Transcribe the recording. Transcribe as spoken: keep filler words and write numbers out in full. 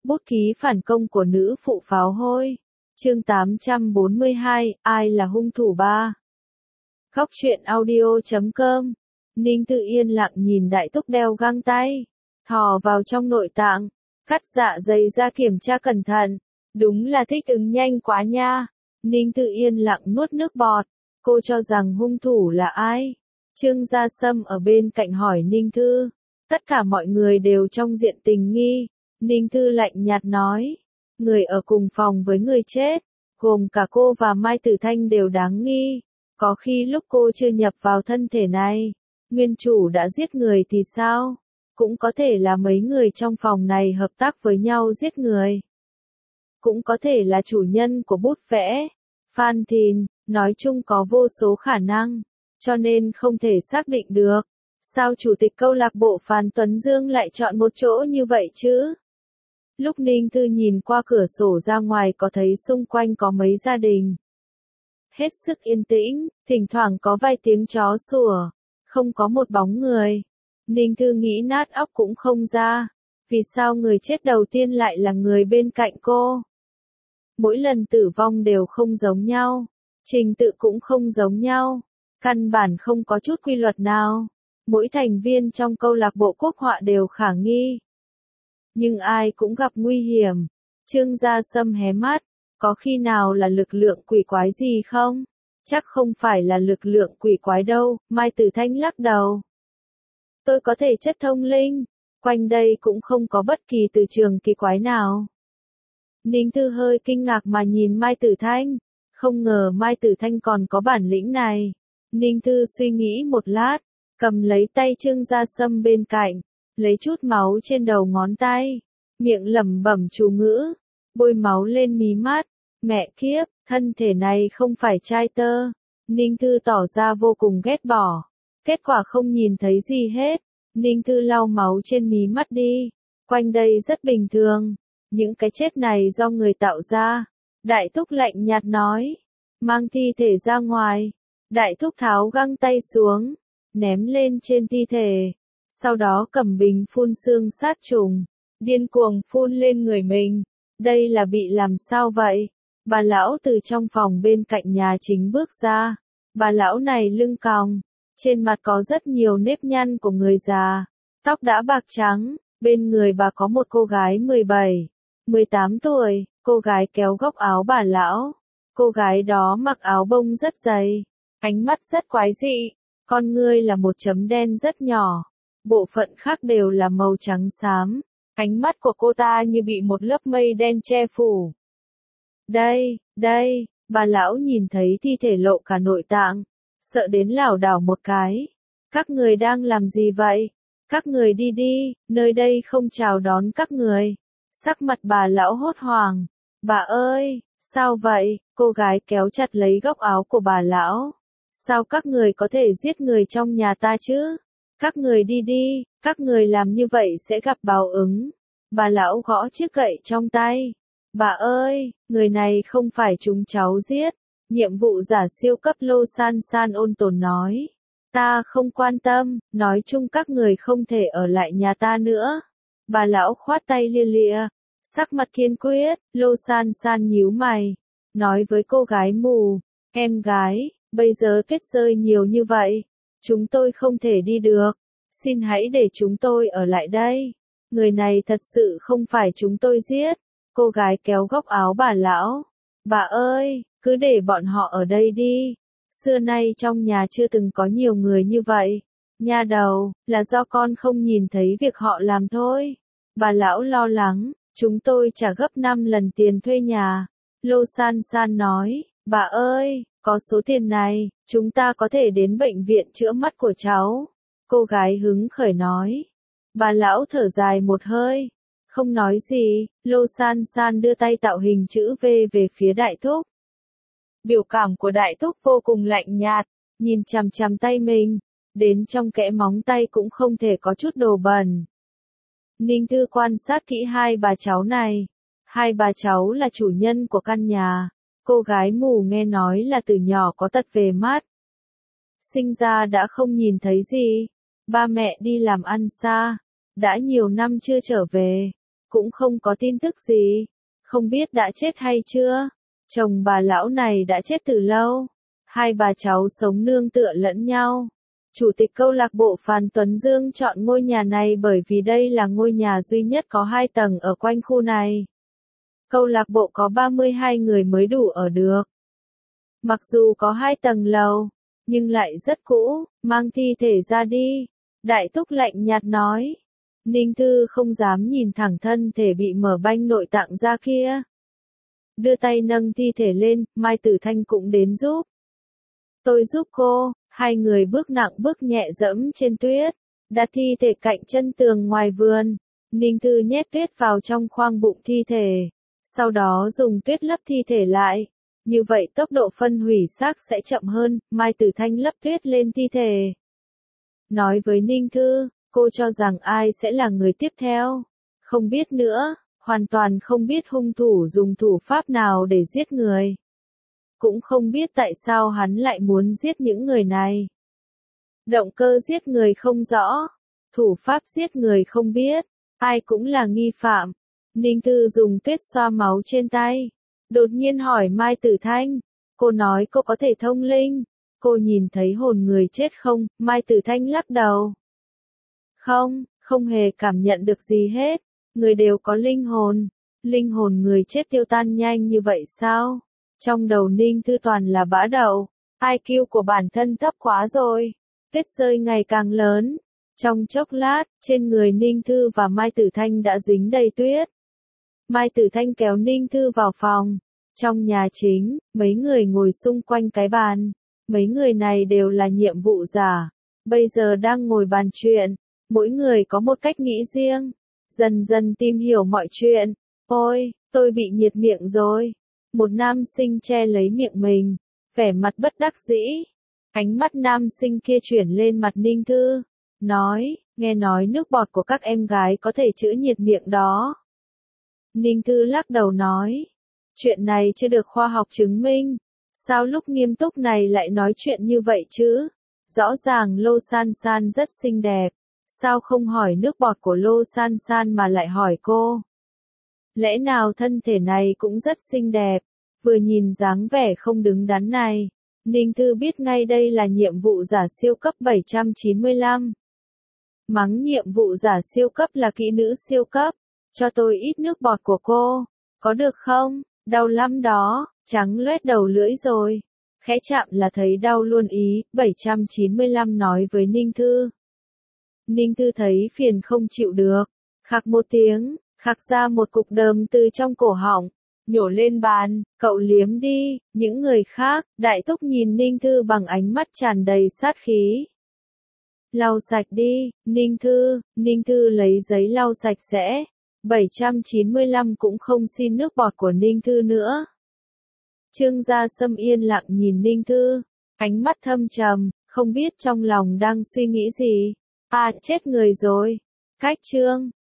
Bút ký phản công của nữ phụ pháo hôi. Chương tám trăm bốn mươi hai, ai là hung thủ ba? Góc truyện audio chấm com. Ninh Tự yên lặng nhìn Đại Túc đeo găng tay, thò vào trong nội tạng, cắt dạ dày ra kiểm tra cẩn thận. Đúng là thích ứng nhanh quá nha. Ninh Tự yên lặng nuốt nước bọt. Cô cho rằng hung thủ là ai? Trương Gia Sâm ở bên cạnh hỏi Ninh Thư. Tất cả mọi người đều trong diện tình nghi. Ninh Thư lạnh nhạt nói. Người ở cùng phòng với người chết, gồm cả cô và Mai Tử Thanh đều đáng nghi. Có khi lúc cô chưa nhập vào thân thể này, nguyên chủ đã giết người thì sao? Cũng có thể là mấy người trong phòng này hợp tác với nhau giết người. Cũng có thể là chủ nhân của bút vẽ, Phan Thìn, nói chung có vô số khả năng, cho nên không thể xác định được. Sao chủ tịch câu lạc bộ Phan Tuấn Dương lại chọn một chỗ như vậy chứ? Lúc Ninh Thư nhìn qua cửa sổ ra ngoài có thấy xung quanh có mấy gia đình. Hết sức yên tĩnh, thỉnh thoảng có vài tiếng chó sủa, không có một bóng người. Ninh Thư nghĩ nát óc cũng không ra, vì sao người chết đầu tiên lại là người bên cạnh cô? Mỗi lần tử vong đều không giống nhau, trình tự cũng không giống nhau, căn bản không có chút quy luật nào. Mỗi thành viên trong câu lạc bộ quốc họa đều khả nghi. Nhưng ai cũng gặp nguy hiểm. Trương Gia Sâm hé mắt, có khi nào là lực lượng quỷ quái gì không? Chắc không phải là lực lượng quỷ quái đâu, Mai Tử Thanh lắc đầu. Tôi có thể chất thông linh, quanh đây cũng không có bất kỳ từ trường kỳ quái nào. Ninh Thư hơi kinh ngạc mà nhìn Mai Tử Thanh, không ngờ Mai Tử Thanh còn có bản lĩnh này. Ninh Thư suy nghĩ một lát, cầm lấy tay Trương Gia Sâm bên cạnh, lấy chút máu trên đầu ngón tay, miệng lẩm bẩm chú ngữ, bôi máu lên mí mắt. Mẹ kiếp, thân thể này không phải trai tơ. Ninh Thư tỏ ra vô cùng ghét bỏ. Kết quả không nhìn thấy gì hết. Ninh Thư lau máu trên mí mắt đi. Quanh đây rất bình thường. Những cái chết này do người tạo ra. Đại Thúc lạnh nhạt nói. Mang thi thể ra ngoài. Đại Thúc tháo găng tay xuống, ném lên trên thi thể. Sau đó cầm bình phun xương sát trùng, điên cuồng phun lên người mình. Đây là bị làm sao vậy? Bà lão từ trong phòng bên cạnh nhà chính bước ra. Bà lão này lưng còng, trên mặt có rất nhiều nếp nhăn của người già, tóc đã bạc trắng. Bên người bà có một cô gái mười bảy, mười tám tuổi, cô gái kéo góc áo bà lão. Cô gái đó mặc áo bông rất dày, ánh mắt rất quái dị, con ngươi là một chấm đen rất nhỏ, bộ phận khác đều là màu trắng xám. Ánh mắt của cô ta như bị một lớp mây đen che phủ. Đây, đây, bà lão nhìn thấy thi thể lộ cả nội tạng, sợ đến lảo đảo một cái. Các người đang làm gì vậy? Các người đi đi, nơi đây không chào đón các người. Sắc mặt bà lão hốt hoảng. Bà ơi, sao vậy? Cô gái kéo chặt lấy góc áo của bà lão. Sao các người có thể giết người trong nhà ta chứ? Các người đi đi, các người làm như vậy sẽ gặp báo ứng. Bà lão gõ chiếc gậy trong tay. Bà ơi, người này không phải chúng cháu giết. Nhiệm vụ giả siêu cấp Lô San San ôn tồn nói. Ta không quan tâm, nói chung các người không thể ở lại nhà ta nữa. Bà lão khoát tay lia lịa, sắc mặt kiên quyết. Lô San San nhíu mày, nói với cô gái mù. Em gái, bây giờ tuyết rơi nhiều như vậy, chúng tôi không thể đi được. Xin hãy để chúng tôi ở lại đây. Người này thật sự không phải chúng tôi giết. Cô gái kéo góc áo bà lão. Bà ơi, cứ để bọn họ ở đây đi. Xưa nay trong nhà chưa từng có nhiều người như vậy. Nha đầu, là do con không nhìn thấy việc họ làm thôi. Bà lão lo lắng, chúng tôi trả gấp năm lần tiền thuê nhà. Lô San San nói, bà ơi, có số tiền này, chúng ta có thể đến bệnh viện chữa mắt của cháu. Cô gái hứng khởi nói. Bà lão thở dài một hơi, không nói gì. Lô San San đưa tay tạo hình chữ V về phía Đại Thúc. Biểu cảm của Đại Thúc vô cùng lạnh nhạt, nhìn chằm chằm tay mình, đến trong kẽ móng tay cũng không thể có chút đồ bẩn. Ninh Thư quan sát kỹ hai bà cháu này. Hai bà cháu là chủ nhân của căn nhà. Cô gái mù nghe nói là từ nhỏ có tật về mắt. Sinh ra đã không nhìn thấy gì. Ba mẹ đi làm ăn xa, đã nhiều năm chưa trở về. cũng không có tin tức gì. Không biết đã chết hay chưa? Chồng bà lão này đã chết từ lâu. Hai bà cháu sống nương tựa lẫn nhau. Chủ tịch câu lạc bộ Phan Tuấn Dương chọn ngôi nhà này bởi vì đây là ngôi nhà duy nhất có hai tầng ở quanh khu này. Câu lạc bộ có ba mươi hai người mới đủ ở được. Mặc dù có hai tầng lầu, nhưng lại rất cũ, mang thi thể ra đi. Đại Túc lạnh nhạt nói. Ninh Thư không dám nhìn thẳng thân thể bị mở banh nội tạng ra kia. Đưa tay nâng thi thể lên, Mai Tử Thanh cũng đến giúp. Tôi giúp cô, hai người bước nặng bước nhẹ dẫm trên tuyết, đặt thi thể cạnh chân tường ngoài vườn. Ninh Thư nhét tuyết vào trong khoang bụng thi thể, sau đó dùng tuyết lấp thi thể lại. Như vậy tốc độ phân hủy xác sẽ chậm hơn. Mai Tử Thanh lấp tuyết lên thi thể. Nói với Ninh Thư, cô cho rằng ai sẽ là người tiếp theo. Không biết nữa, hoàn toàn không biết hung thủ dùng thủ pháp nào để giết người. Cũng không biết tại sao hắn lại muốn giết những người này. Động cơ giết người không rõ, thủ pháp giết người không biết, ai cũng là nghi phạm. Ninh Thư dùng tuyết xoa máu trên tay. Đột nhiên hỏi Mai Tử Thanh, cô nói cô có thể thông linh, cô nhìn thấy hồn người chết không? Mai Tử Thanh lắc đầu. Không, không hề cảm nhận được gì hết, người đều có linh hồn, linh hồn người chết tiêu tan nhanh như vậy sao? Trong đầu Ninh Thư toàn là bã đậu, i kiu của bản thân thấp quá rồi, tuyết rơi ngày càng lớn. Trong chốc lát, trên người Ninh Thư và Mai Tử Thanh đã dính đầy tuyết. Mai Tử Thanh kéo Ninh Thư vào phòng. Trong nhà chính, mấy người ngồi xung quanh cái bàn. Mấy người này đều là nhiệm vụ giả. Bây giờ đang ngồi bàn chuyện. Mỗi người có một cách nghĩ riêng. Dần dần tìm hiểu mọi chuyện. Ôi, tôi bị nhiệt miệng rồi. Một nam sinh che lấy miệng mình. Vẻ mặt bất đắc dĩ. Ánh mắt nam sinh kia chuyển lên mặt Ninh Thư. Nói, nghe nói nước bọt của các em gái có thể chữa nhiệt miệng đó. Ninh Thư lắc đầu nói. Chuyện này chưa được khoa học chứng minh. Sao lúc nghiêm túc này lại nói chuyện như vậy chứ? Rõ ràng Lô San San rất xinh đẹp. Sao không hỏi nước bọt của Lô San San mà lại hỏi cô? Lẽ nào thân thể này cũng rất xinh đẹp? Vừa nhìn dáng vẻ không đứng đắn này, Ninh Thư biết ngay đây là nhiệm vụ giả siêu cấp bảy trăm chín mươi lăm. Mắng nhiệm vụ giả siêu cấp là kỹ nữ siêu cấp. Cho tôi ít nước bọt của cô, có được không? Đau lắm đó, trắng loét đầu lưỡi rồi. Khẽ chạm là thấy đau luôn ý. Bảy trăm chín mươi lăm nói với Ninh Thư. Ninh Thư thấy phiền không chịu được. Khạc một tiếng, khạc ra một cục đờm từ trong cổ họng. Nhổ lên bàn, cậu liếm đi. Những người khác, Đại Túc nhìn Ninh Thư bằng ánh mắt tràn đầy sát khí. Lau sạch đi, Ninh Thư. Ninh Thư lấy giấy lau sạch sẽ. bảy trăm chín mươi lăm cũng không xin nước bọt của Ninh Thư nữa. Trương Gia Sâm yên lặng nhìn Ninh Thư, ánh mắt thâm trầm, không biết trong lòng đang suy nghĩ gì. À, chết người rồi. Cách Trương,